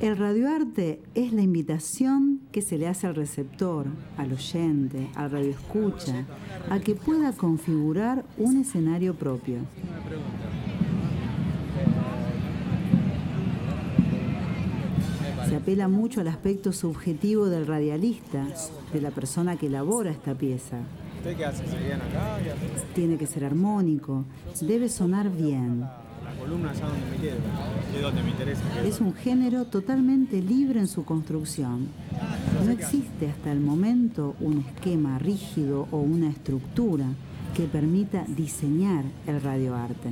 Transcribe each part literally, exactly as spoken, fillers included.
El radioarte es la invitación que se le hace al receptor, al oyente, al radioescucha, a que pueda configurar un escenario propio. Se apela mucho al aspecto subjetivo del radialista, de la persona que elabora esta pieza. ¿Usted qué hace? ¿Se viene acá? Tiene que ser armónico, debe sonar bien. La columna allá donde me quedo, es donde me interesa. Es un género totalmente libre en su construcción. No existe hasta el momento un esquema rígido o una estructura que permita diseñar el radioarte.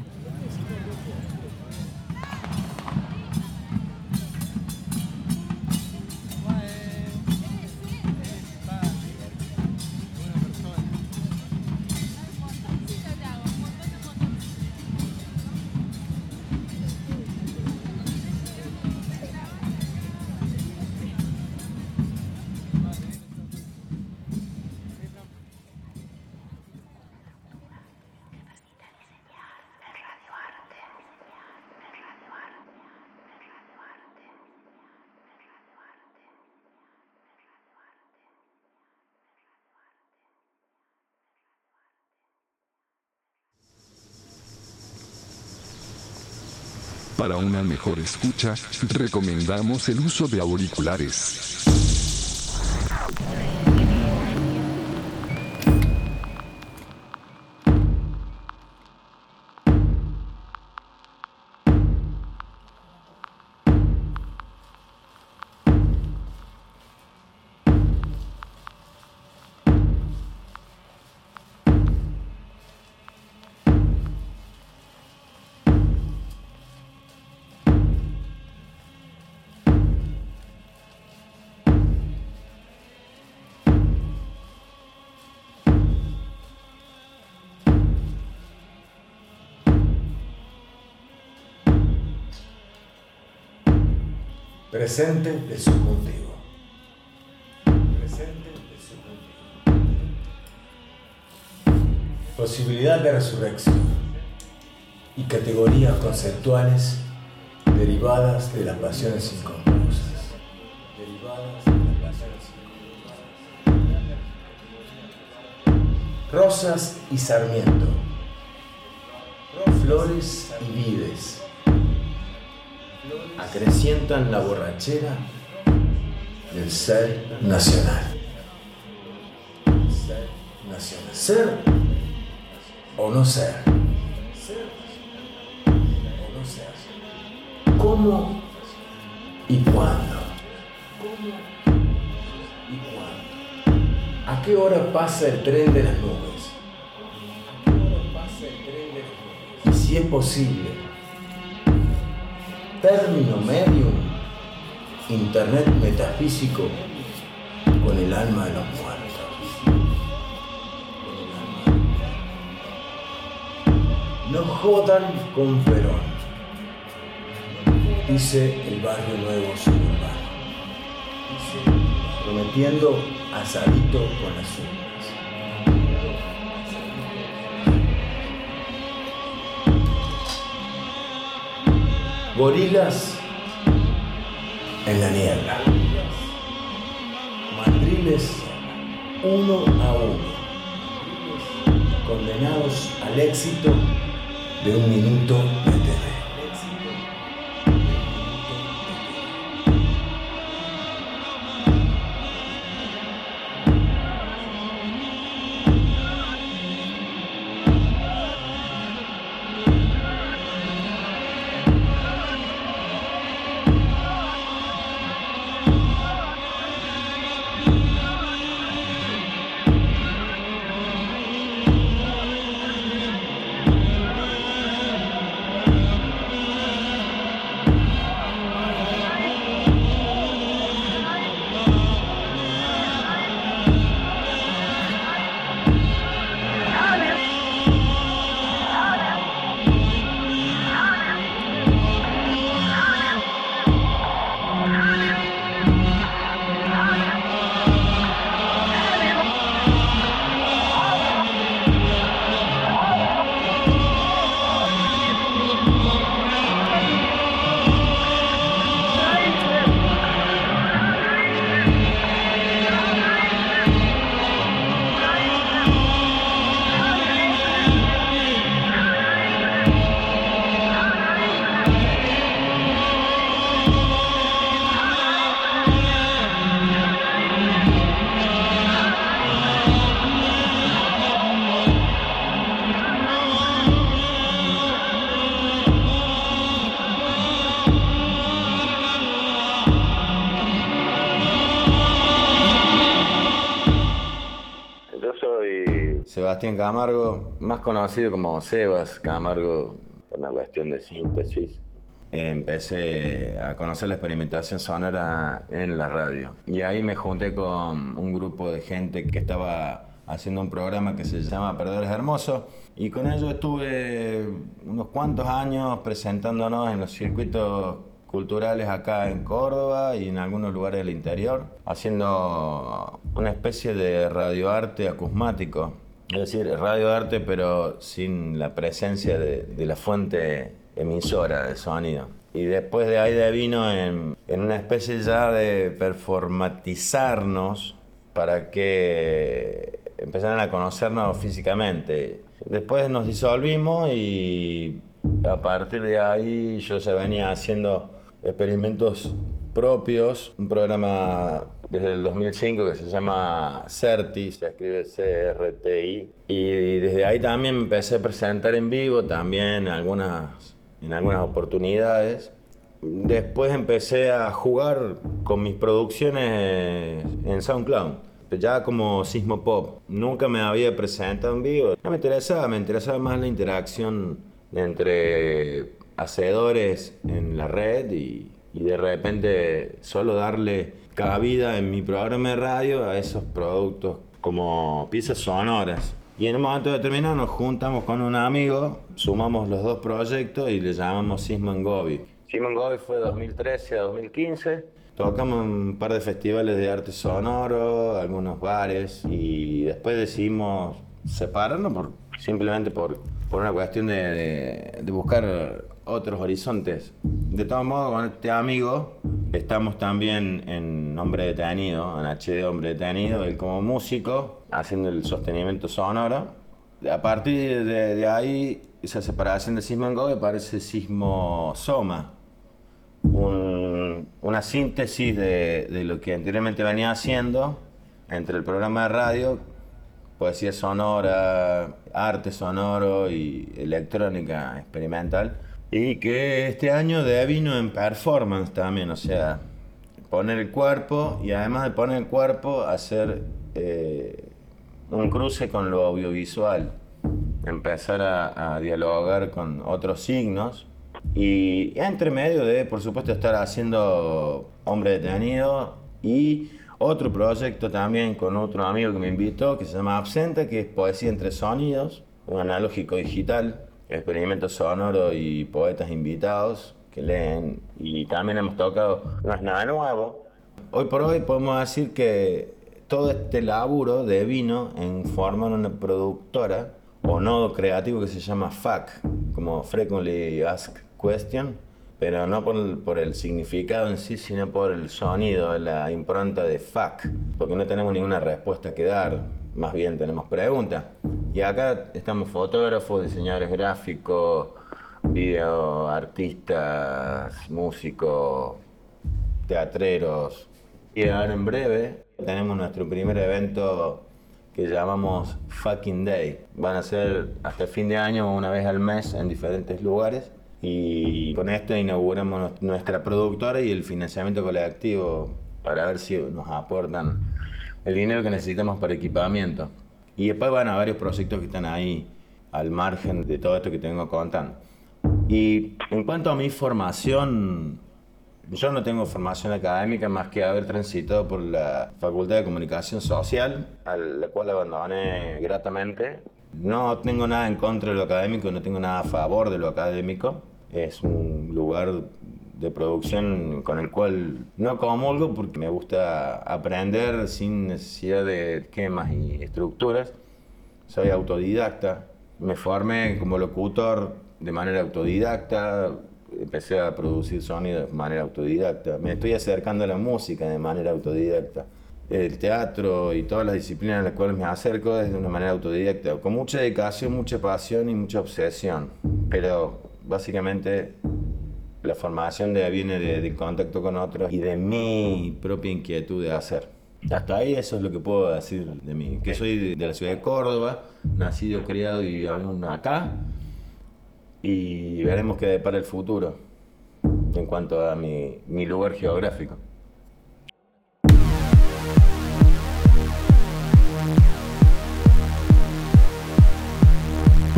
Para una mejor escucha, recomendamos el uso de auriculares. Presente del subjuntivo. Presente del subjuntivo. Posibilidad de resurrección y categorías conceptuales derivadas de las pasiones inconclusas. Derivadas de las pasiones inconclusas. Rosas y sarmiento. Flores y vides acrecientan la borrachera del ser nacional. Ser nacional. Ser o no ser. Ser o no ser. ¿Cómo y cuándo? ¿Cómo y cuándo? ¿A qué hora pasa el tren de las nubes? ¿A qué hora pasa el tren de las nubes? Y si es posible, término medium, internet metafísico con el alma de los muertos. No jodan con Perón, dice el barrio nuevo suburbano, prometiendo asadito con las urnas. Gorilas en la niebla. Mandriles uno a uno. Condenados al éxito de un minuto de T V. Sebastián Camargo, más conocido como Sebas Camargo, por una cuestión de síntesis. Empecé a conocer la experimentación sonora en la radio. Y ahí me junté con un grupo de gente que estaba haciendo un programa que se llama Perdedores Hermosos. Y con ellos estuve unos cuantos años presentándonos en los circuitos culturales acá en Córdoba y en algunos lugares del interior, haciendo una especie de radioarte acusmático. Es decir, radioarte pero sin la presencia de, de la fuente emisora de sonido. Y después de ahí devino en, en una especie ya de performatizarnos para que empezaran a conocernos físicamente. Después nos disolvimos y a partir de ahí yo ya venía haciendo experimentos propios, un programa desde el dos mil cinco que se llama CERTI, se escribe C R T I, y desde ahí también me empecé a presentar en vivo, también algunas, en algunas oportunidades. Después empecé a jugar con mis producciones en SoundCloud, ya como Sismo Pop. Nunca me había presentado en vivo, no me interesaba, me interesaba más la interacción entre hacedores en la red y, y de repente solo darle cabida en mi programa de radio a esos productos como piezas sonoras. Y en un momento determinado nos juntamos con un amigo, sumamos los dos proyectos y le llamamos Sismo en Gobi. Sismo en Gobi fue de dos mil trece a dos mil quince. Tocamos en un par de festivales de arte sonoro, algunos bares, y después decidimos separarnos por, simplemente por, por una cuestión de, de, de buscar otros horizontes. De todos modos, con este amigo estamos también en Hombre Detenido, en H D Hombre Detenido, él como músico, haciendo el sostenimiento sonoro. A partir de, de ahí, esa separación de Sismo en Gobi parece Sismo Soma, un, una síntesis de, de lo que anteriormente venía haciendo entre el programa de radio, poesía sonora, arte sonoro y electrónica experimental, y que este año devino en performance también, o sea, poner el cuerpo y además de poner el cuerpo, hacer eh, un cruce con lo audiovisual, empezar a, a dialogar con otros signos. Y entre medio de, por supuesto, estar haciendo Hombre Detenido y otro proyecto también con otro amigo que me invitó, que se llama Absenta, que es poesía entre sonidos, un analógico digital, experimento sonoro y poetas invitados que leen. Y también hemos tocado, no es nada nuevo. Hoy por hoy podemos decir que todo este laburo devino en formar una productora o nodo creativo que se llama F A Q, como Frequently Asked Question, pero no por el, por el significado en sí, sino por el sonido, la impronta de F A Q, porque no tenemos ninguna respuesta que dar, más bien tenemos preguntas. Y acá estamos fotógrafos, diseñadores gráficos, video artistas, músicos, teatreros. Y ahora en breve tenemos nuestro primer evento que llamamos Fucking Day. Van a ser hasta el fin de año, una vez al mes, en diferentes lugares. Y con esto inauguramos nuestra productora y el financiamiento colectivo para ver si nos aportan el dinero que necesitamos para equipamiento. Y después van a varios proyectos que están ahí al margen de todo esto que tengo contando. Y en cuanto a mi formación, yo no tengo formación académica más que haber transitado por la Facultad de Comunicación Social, a la cual abandoné gratamente. No tengo nada en contra de lo académico, no tengo nada a favor de lo académico. Es un lugar de producción con el cual no comulgo porque me gusta aprender sin necesidad de esquemas y estructuras. Soy autodidacta, me formé como locutor de manera autodidacta, empecé a producir sonido de manera autodidacta, me estoy acercando a la música de manera autodidacta. El teatro y todas las disciplinas a las cuales me acerco es de una manera autodidacta, con mucha dedicación, mucha pasión y mucha obsesión, pero básicamente la formación de, viene de, de contacto con otros y de mi propia inquietud de hacer. Hasta ahí eso es lo que puedo decir de mí, que soy de, de la ciudad de Córdoba, nacido, criado y viviendo acá, y veremos qué depara el futuro en cuanto a mi, mi lugar geográfico.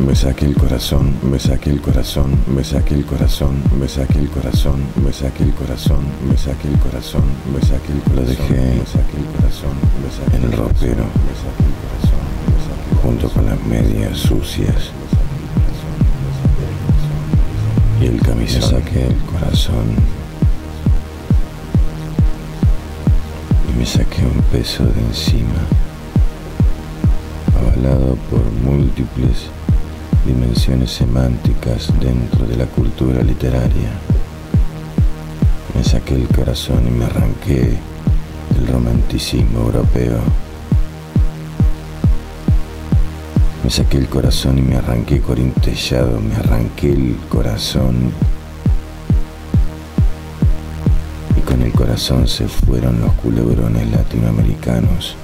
me saqué el corazón, me saqué el corazón, me saqué el corazón, me saqué el corazón, me saqué el corazón, me saqué el corazón, me saqué el corazón, lo dejé, me saqué el corazón, me saqué en el ropero, me saqué el corazón, me saqué junto con las medias sucias y el camisón, me saqué el corazón y me saqué un peso de encima, avalado por múltiples dimensiones semánticas dentro de la cultura literaria. Me saqué el corazón y me arranqué del romanticismo europeo. Me saqué el corazón y me arranqué corintellado, me arranqué el corazón. Y con el corazón se fueron los culebrones latinoamericanos.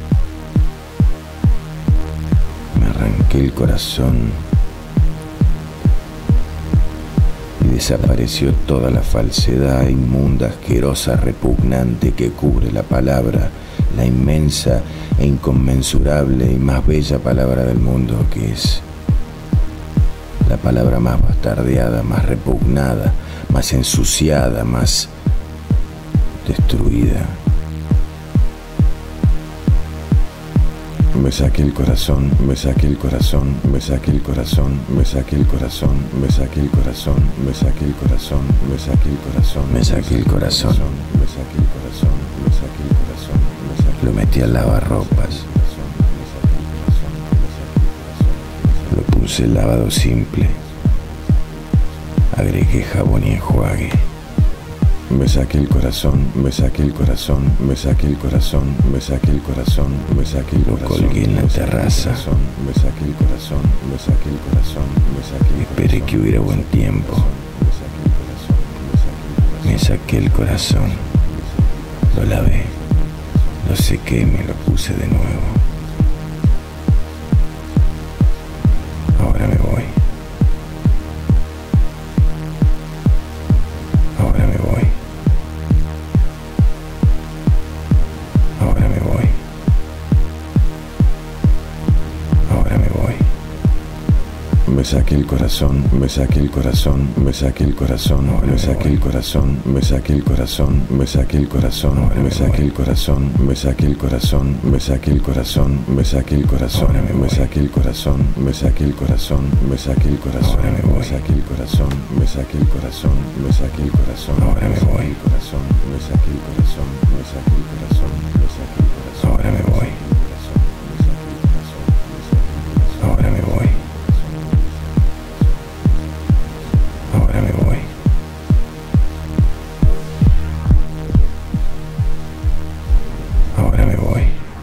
Me arranqué el corazón y desapareció toda la falsedad inmunda, asquerosa, repugnante que cubre la palabra, la inmensa e inconmensurable y más bella palabra del mundo, que es la palabra más bastardeada, más repugnada, más ensuciada, más destruida. Me saqué el corazón, me saqué el corazón, me saqué el corazón, me saqué el corazón, me saqué el corazón, me saqué el corazón, me saqué el corazón, me saqué el corazón, me saqué el corazón, me saqué el corazón, me saqué. Lo metí al lavarropas, lo puse lavado simple, agregué jabón y enjuague. Me saqué el corazón, me saqué el corazón, me saqué el corazón, me saqué el corazón, me saqué el corazón. Lo colgué en la terraza. Me saqué el corazón, me saqué el corazón, me saqué el corazón. Esperé que hubiera buen tiempo. Me saqué el corazón. Lo lavé, lo sequé y me lo puse de nuevo. Ahora me voy. Ahora me voy. Ahora me voy. Ahora me voy. Me saqué el corazón, me saqué el corazón, me saqué el corazón, me saqué el corazón, me saqué el corazón, me saqué el corazón, me saqué el corazón, me saqué el corazón, me saqué el corazón, me saqué el corazón, me saqué el corazón, me saqué el corazón, me saqué el corazón, me saqué el corazón, me saqué el corazón, me saqué el corazón, ahora me voy. Me saqué el corazón, me saqué el corazón, me saqué el corazón, ahora me voy. Ahora me voy. Ahora me voy. Ahora me voy.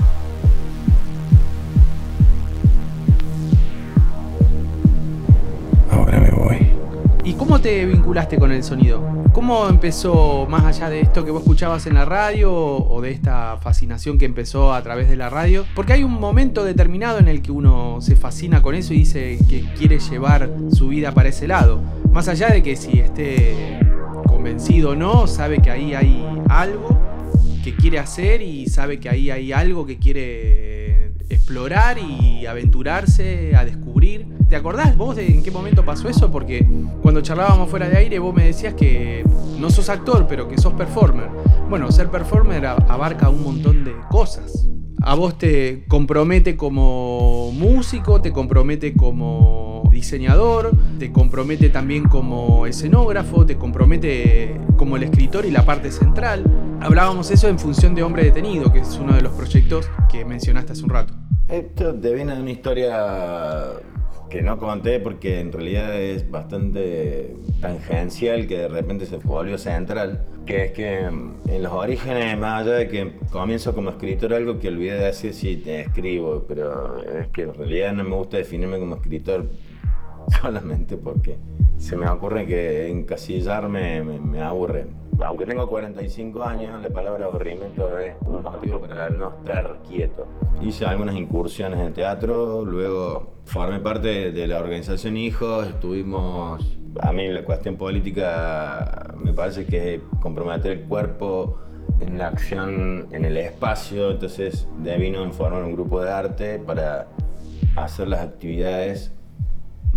Ahora me voy. ¿Y cómo te vinculaste con el sonido? ¿Cómo empezó, más allá de esto que vos escuchabas en la radio o de esta fascinación que empezó a través de la radio? Porque hay un momento determinado en el que uno se fascina con eso y dice que quiere llevar su vida para ese lado. Más allá de que si esté convencido o no, sabe que ahí hay algo que quiere hacer y sabe que ahí hay algo que quiere explorar y aventurarse a descubrir. ¿Te acordás vos de en qué momento pasó eso? Porque cuando charlábamos fuera de aire vos me decías que no sos actor, pero que sos performer. Bueno, ser performer abarca un montón de cosas. A vos te compromete como músico, te compromete como diseñador, te compromete también como escenógrafo, te compromete como el escritor y la parte central. Hablábamos eso en función de Hombre Detenido, que es uno de los proyectos que mencionaste hace un rato. Esto deviene de una historia que no conté porque en realidad es bastante tangencial, que de repente se volvió central, que es que en los orígenes, más allá de que comienzo como escritor, algo que olvidé de decir, sí, te escribo, pero es que en realidad no me gusta definirme como escritor solamente porque se me ocurre que encasillarme me, me aburre. Aunque tengo cuarenta y cinco años, la palabra aburrimiento es un motivo para no estar quieto. Hice algunas incursiones en teatro, luego formé parte de la organización Hijos, estuvimos... A mí la cuestión política me parece que es comprometer el cuerpo en la acción, en el espacio, entonces devino en formar un grupo de arte para hacer las actividades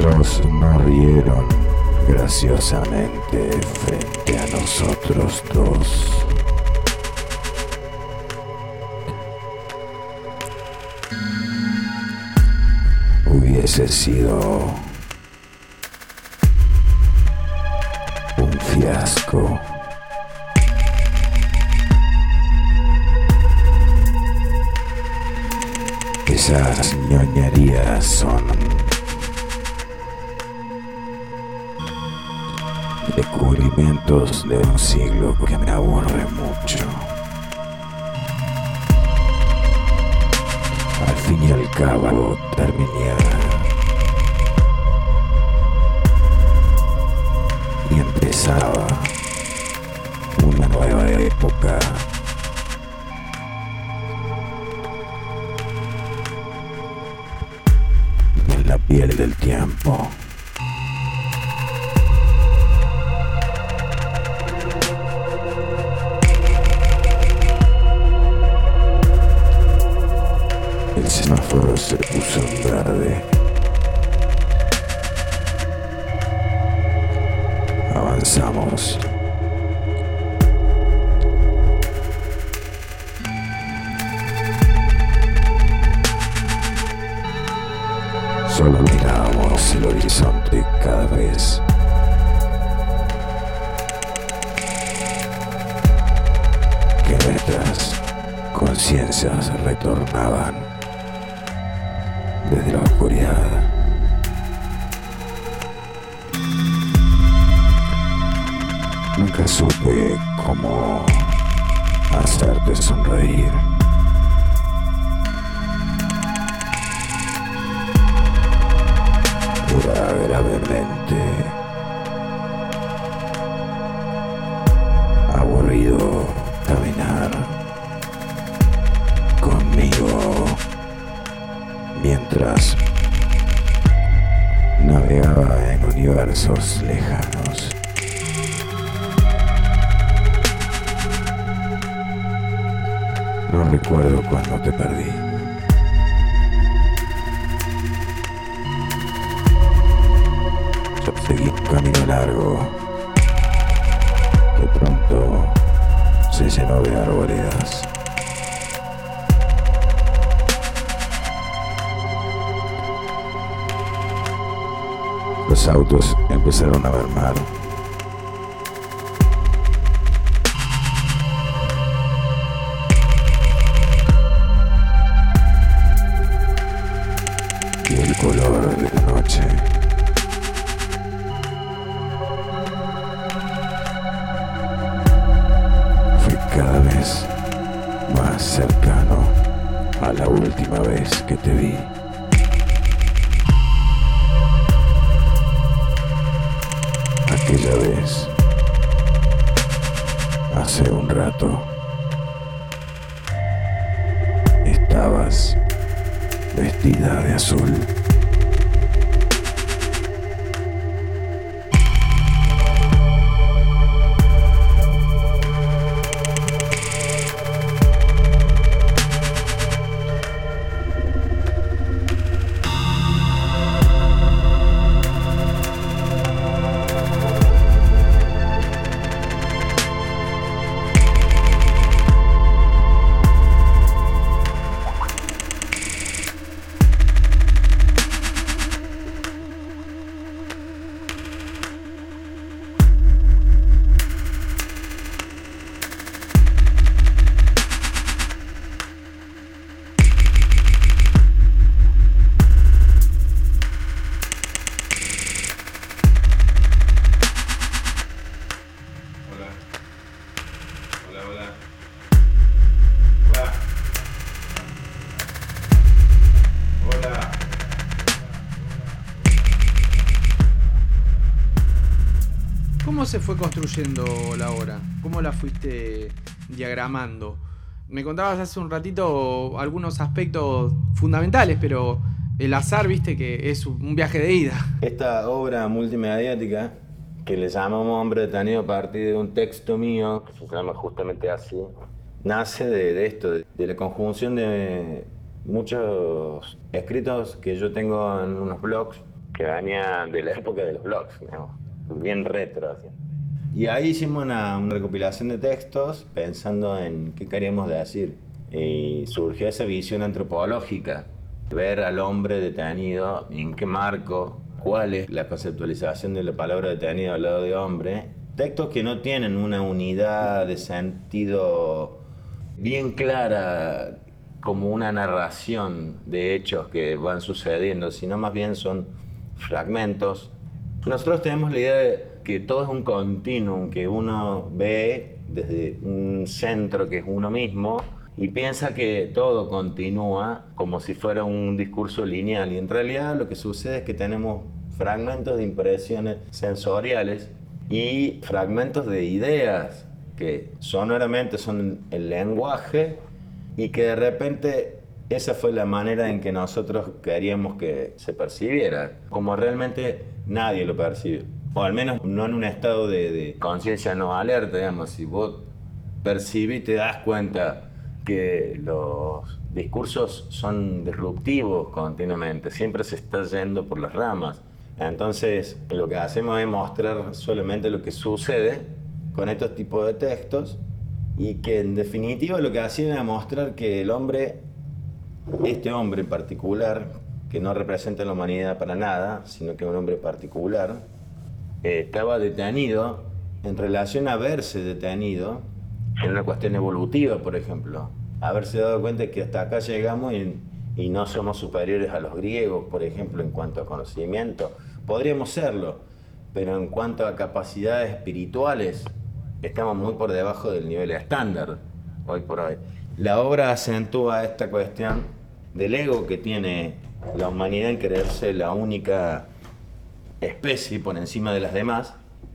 otros no rieron graciosamente frente a nosotros dos. Hubiese sido un fiasco. Esas ñoñerías son descubrimientos de un siglo que me aburre mucho. Al fin y al cabo terminé y empezaba una nueva época. En la piel del tiempo. El semáforo se puso en verde. Avanzamos. Solo mirábamos el horizonte cada vez. Que nuestras conciencias retornaban desde la oscuridad. Nunca supe cómo hacerte sonreír. Era gravemente aburrido caminar conmigo mientras navegaba en universos lejanos. No recuerdo cuándo te perdí. Yo seguí un camino largo que pronto se llenó de arboledas. Los autos empezaron a mermar. Y el color de la noche fue cada vez más cercano a la última vez que te vi. Aquella vez, hace un rato, estabas vestida de azul. ¿Cómo se fue construyendo la obra? ¿Cómo la fuiste diagramando? Me contabas hace un ratito algunos aspectos fundamentales, pero el azar, viste, que es un viaje de ida. Esta obra multimediática, que le llamamos Hombre Detenido a partir de un texto mío, que se llama justamente así, nace de, de esto, de, de la conjunción de muchos escritos que yo tengo en unos blogs, que venía de la época de los blogs, digamos, bien retro. Así. Y ahí hicimos una, una recopilación de textos pensando en qué queríamos decir. Y surgió esa visión antropológica, ver al hombre detenido, en qué marco, cuál es la conceptualización de la palabra detenido al lado de hombre. Textos que no tienen una unidad de sentido bien clara, como una narración de hechos que van sucediendo, sino más bien son fragmentos. Nosotros tenemos la idea de que todo es un continuum, que uno ve desde un centro que es uno mismo y piensa que todo continúa como si fuera un discurso lineal, y en realidad lo que sucede es que tenemos fragmentos de impresiones sensoriales y fragmentos de ideas que sonoramente son el lenguaje, y que de repente esa fue la manera en que nosotros queríamos que se percibiera, como realmente nadie lo percibe, o al menos no en un estado de, de conciencia no alerta, digamos. Si vos percibís y te das cuenta que los discursos son disruptivos continuamente, siempre se está yendo por las ramas. Entonces, lo que hacemos es mostrar solamente lo que sucede con estos tipos de textos, y que en definitiva lo que hacían era mostrar que el hombre, este hombre en particular, que no representa la humanidad para nada, sino que es un hombre particular, eh, estaba detenido en relación a verse detenido en una cuestión evolutiva, por ejemplo. Haberse dado cuenta que hasta acá llegamos y, y no somos superiores a los griegos, por ejemplo, en cuanto a conocimiento. Podríamos serlo, pero en cuanto a capacidades espirituales, estamos muy por debajo del nivel estándar, hoy por hoy. La obra acentúa esta cuestión del ego que tiene la humanidad en creerse la única especie por encima de las demás,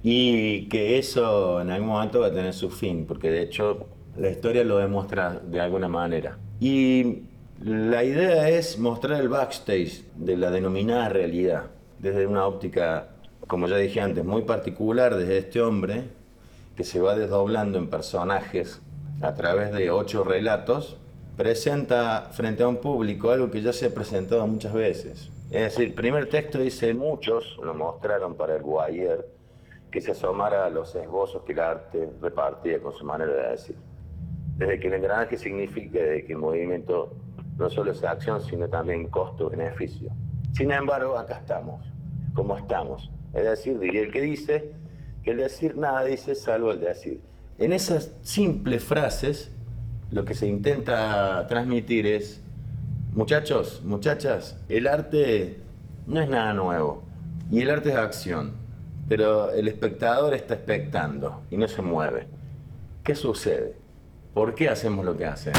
y que eso en algún momento va a tener su fin, porque de hecho la historia lo demuestra de alguna manera. Y la idea es mostrar el backstage de la denominada realidad, desde una óptica, como ya dije antes, muy particular, desde este hombre que se va desdoblando en personajes a través de ocho relatos, presenta frente a un público algo que ya se ha presentado muchas veces. Es decir, el primer texto dice: muchos lo mostraron para el Guayer que se asomara a los esbozos que el arte repartía con su manera de decir. Desde que el engranaje significa que el movimiento no solo es acción, sino también costo-beneficio. Sin embargo, acá estamos, como estamos. Es decir, diría el que dice que el decir nada dice salvo el decir. En esas simples frases, lo que se intenta transmitir es: muchachos, muchachas, el arte no es nada nuevo, y el arte es acción, pero el espectador está expectando y no se mueve. ¿Qué sucede? ¿Por qué hacemos lo que hacemos?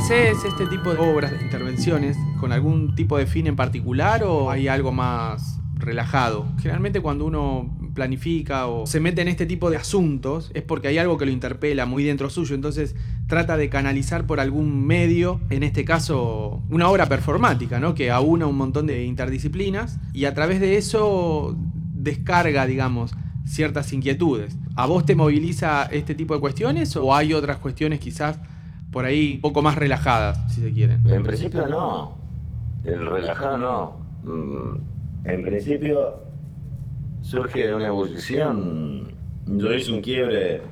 ¿Haces este tipo de obras, de intervenciones, con algún tipo de fin en particular o hay algo más relajado? Generalmente cuando uno planifica o se mete en este tipo de asuntos es porque hay algo que lo interpela muy dentro suyo, entonces trata de canalizar por algún medio, en este caso una obra performática, ¿no? Que aúna un montón de interdisciplinas y a través de eso descarga, digamos, ciertas inquietudes. ¿A vos te moviliza este tipo de cuestiones o hay otras cuestiones quizás por ahí un poco más relajadas, si se quieren? En principio no, el relajado no. En principio surge de una evolución. Yo hice un quiebre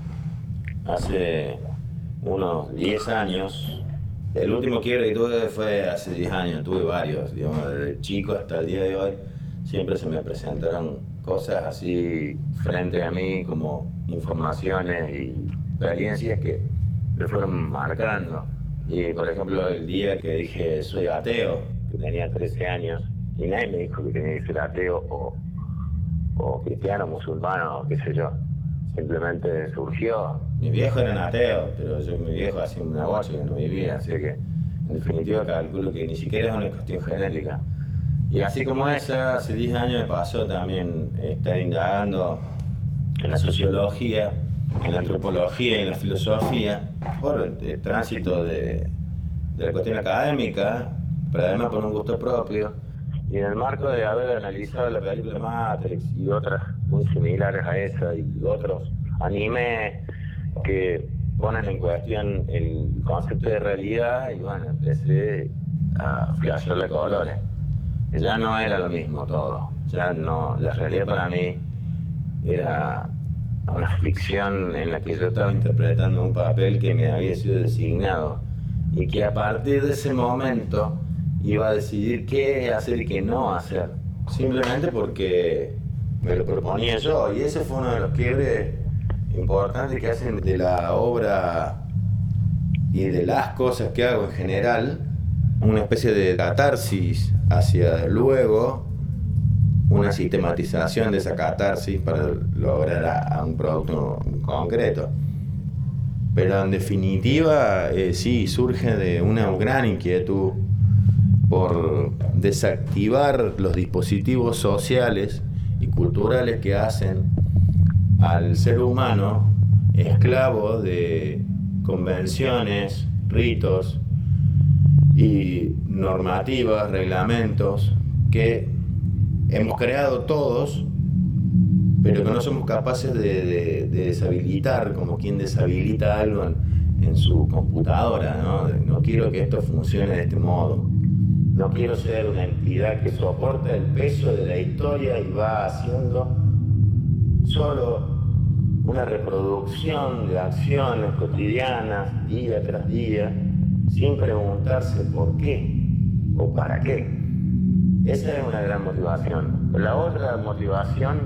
hace unos diez años. El último quiebre que tuve fue hace diez años, tuve varios, digamos, desde chico hasta el día de hoy. Siempre se me presentaron cosas así frente a mí como informaciones y experiencias que me fueron marcando. Y por ejemplo el día que dije soy ateo, que tenía trece años, y nadie me dijo que tenía que ser ateo o, o cristiano, musulmano, o qué sé yo. Simplemente surgió. Mis viejos eran ateos, pero yo, mi viejo hacía un negocio que no vivía, así que en definitiva calculo que ni siquiera es una cuestión genética. Y así como esa, hace diez años me pasó también estar indagando en la sociología, en la antropología y en la filosofía, por el tránsito de, de la cuestión académica, pero además por un gusto propio. Y en el marco de haber analizado la película Matrix y otras muy similares a esa y otros animes que ponen en cuestión el concepto de realidad, y bueno, empecé a flashearle colores. Ya no era lo mismo todo, ya no, la realidad para mí era una ficción en la que yo estaba interpretando un papel que me había sido designado y que a partir de ese momento iba a decidir qué hacer y qué no hacer, simplemente porque me lo proponía yo, y ese fue uno de los quiebres importantes que hacen de la obra y de las cosas que hago en general una especie de catarsis hacia luego una sistematización de esa catarsis para lograr a, a un producto concreto. Pero en definitiva eh, sí, surge de una gran inquietud por desactivar los dispositivos sociales y culturales que hacen al ser humano esclavo de convenciones, ritos y normativas, reglamentos que hemos creado todos, pero que no somos capaces de, de, de deshabilitar, como quien deshabilita algo en, en su computadora, ¿no? No quiero que esto funcione de este modo. No quiero ser una entidad que soporta el peso de la historia y va haciendo solo una reproducción de acciones cotidianas, día tras día, sin preguntarse por qué o para qué. Esa es una gran motivación. La otra motivación,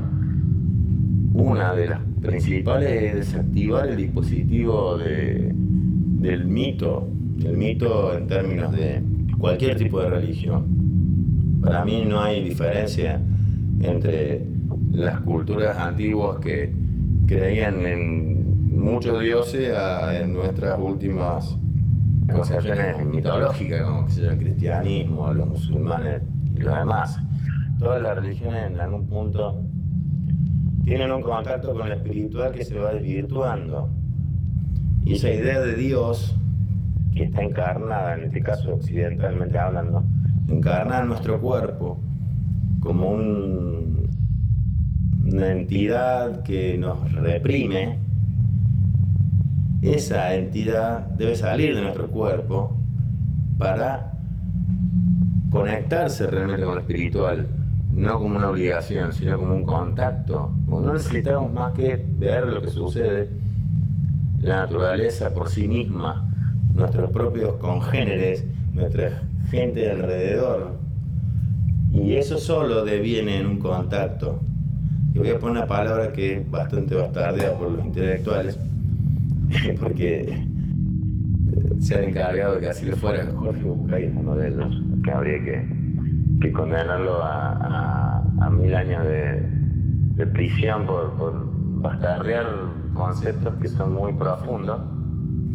una de las principales, es desactivar el dispositivo de, del mito, el mito en términos de cualquier tipo de religión. Para mí no hay diferencia entre las culturas antiguas que creían en muchos dioses a, en nuestras últimas concepciones mitológicas, como que sea el cristianismo, los musulmanes y los demás. Todas las religiones en algún punto tienen un contacto con lo espiritual que se va desvirtuando. Y esa idea de Dios, que está encarnada, en este caso occidentalmente hablando, encarnada en nuestro cuerpo como un, una entidad que nos reprime, esa entidad debe salir de nuestro cuerpo para conectarse realmente con lo espiritual, no como una obligación, sino como un contacto. No necesitamos más que ver lo que sucede, la naturaleza por sí misma, nuestros propios congéneres, nuestra gente de alrededor, y eso solo deviene en un contacto. Y voy a poner una palabra que es bastante bastardeada por los intelectuales, porque se han encargado de que así le fuera. Jorge Bucay es uno de ellos, que habría que, que condenarlo a, a, a mil años de, de prisión por, por bastardear conceptos que son muy profundos.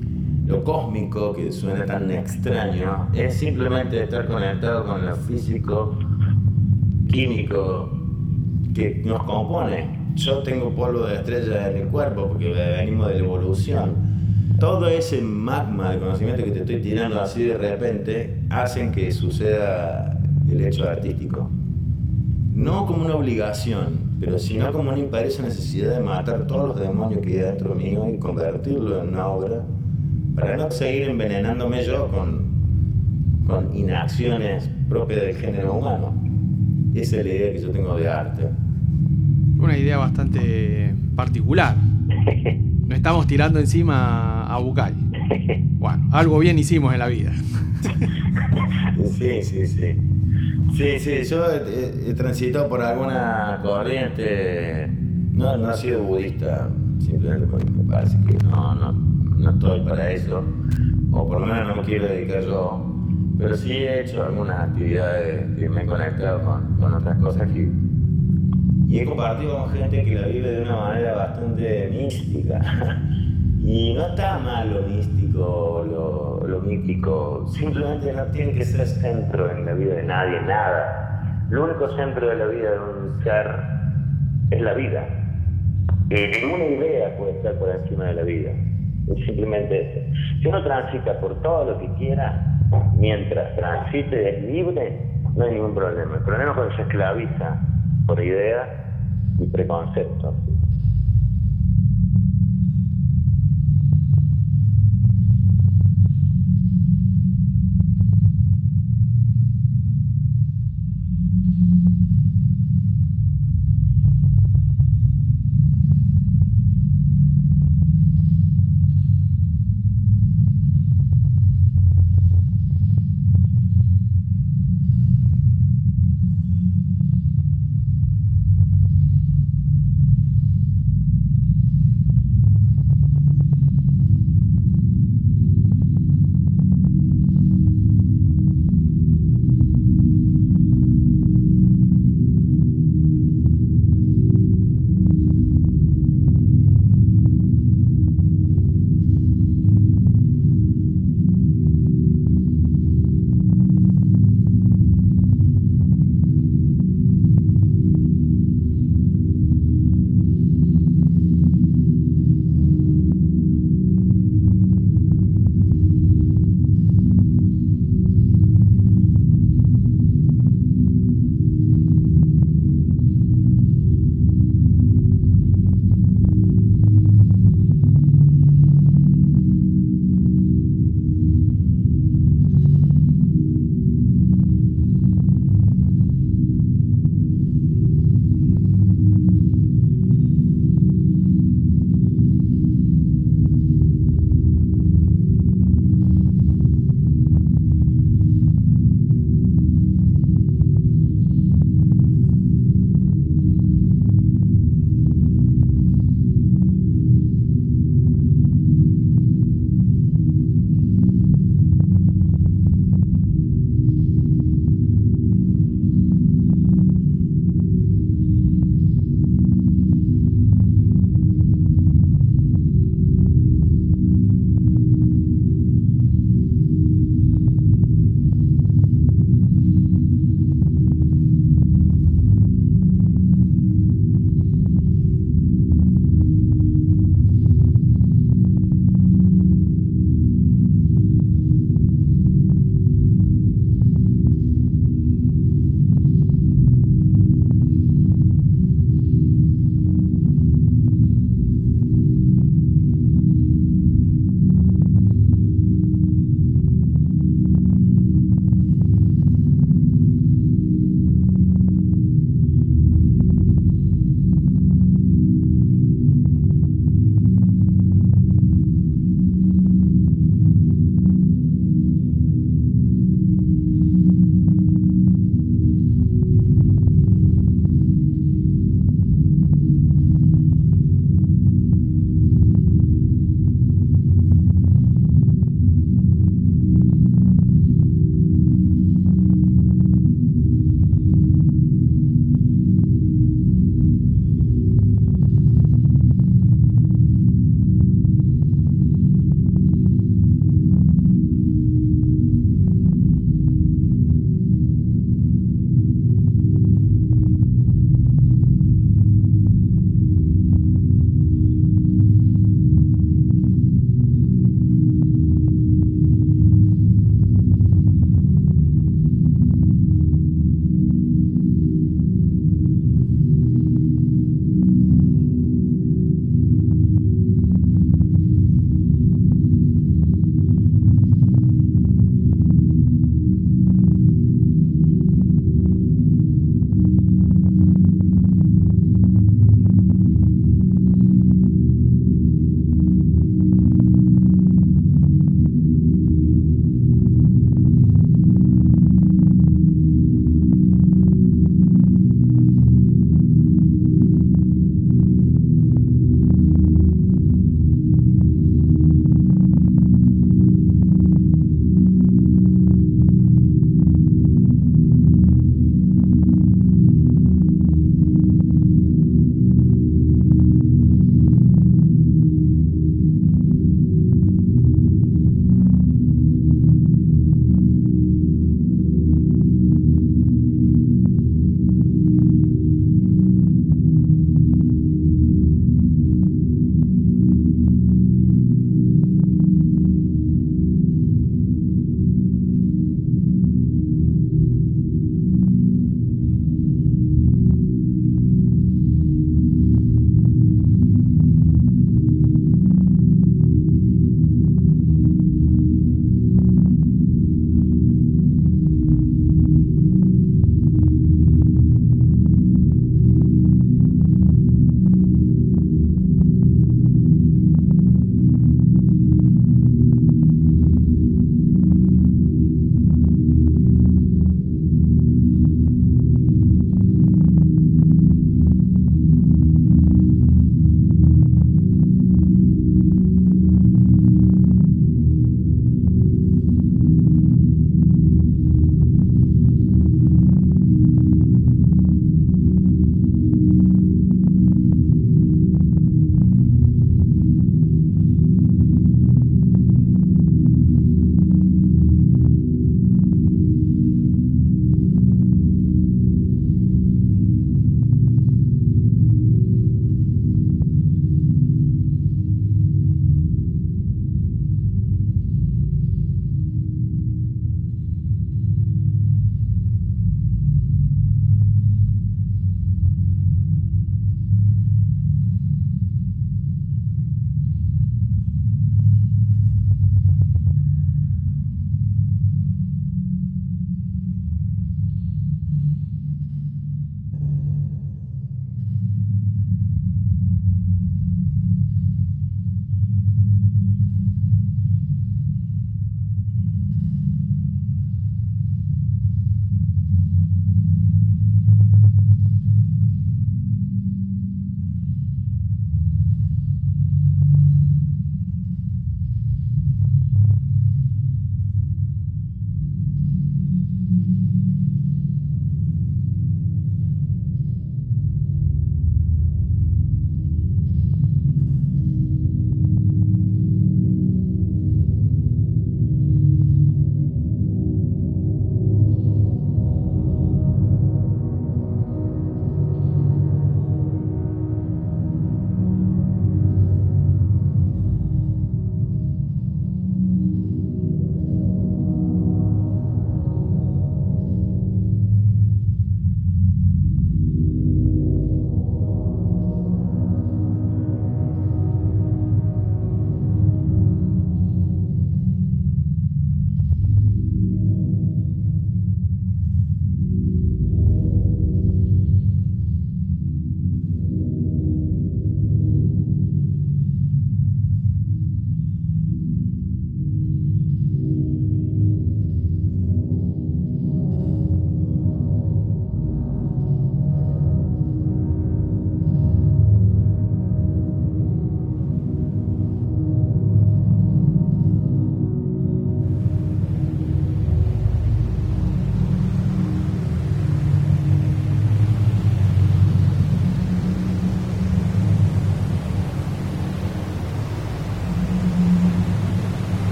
lo cósmico, que suena tan extraño, es simplemente estar conectado con lo físico, químico, que nos compone. Yo tengo polvo de estrella en el cuerpo porque venimos de la evolución. Todo ese magma de conocimiento que te estoy tirando así de repente hacen que suceda el hecho artístico. No como una obligación, pero sino como una imperiosa necesidad de matar todos los demonios que hay dentro mío y convertirlo en una obra para no seguir envenenándome yo con, con inacciones propias del género humano. Esa es la idea que yo tengo de arte. Una idea bastante particular. No estamos tirando encima a Bucay. Bueno, algo bien hicimos en la vida. Sí, sí, sí. Sí, sí, yo he, he transitado por alguna corriente. No, no he sido budista, simplemente porque me parece que no, no, no estoy para eso. O por lo menos no me quiero dedicar yo. Pero sí he hecho algunas actividades que me he conectado con, con otras cosas que... Y he compartido con gente que la vive de una manera bastante mística. Y no está mal lo místico, lo, lo mítico. Simplemente no tiene que ser centro en la vida de nadie, nada. Lo único centro de la vida de un ser es la vida. Y ninguna idea puede estar por encima de la vida. Es simplemente eso. Si uno transita por todo lo que quiera, mientras transite es libre, no hay ningún problema. El problema es cuando se esclaviza por ideas y preconceptos.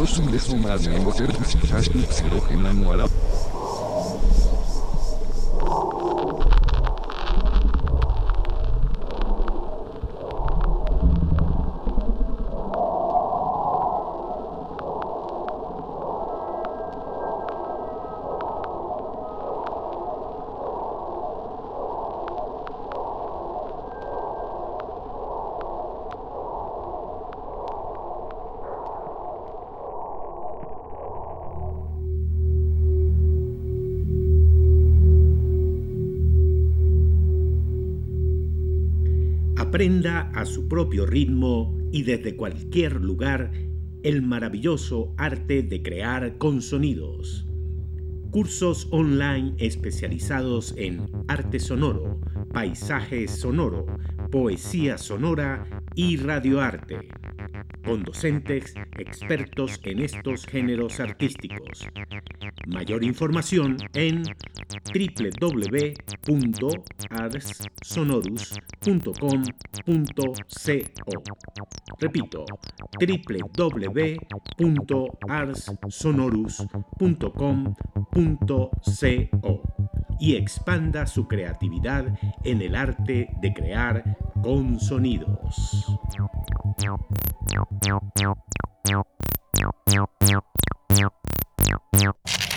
un desomado en boter xerógeno a la Aprenda a su propio ritmo y desde cualquier lugar el maravilloso arte de crear con sonidos. Cursos online especializados en arte sonoro, paisaje sonoro, poesía sonora y radioarte, con docentes expertos en estos géneros artísticos. Mayor información en doble u doble u doble u punto ars sonorus punto com punto co. Repito, doble u doble u doble u punto ars sonorus punto com punto co y expanda su creatividad en el arte de crear con sonidos. Meow, meow, meow, meow, meow, meow, meow, meow, meow.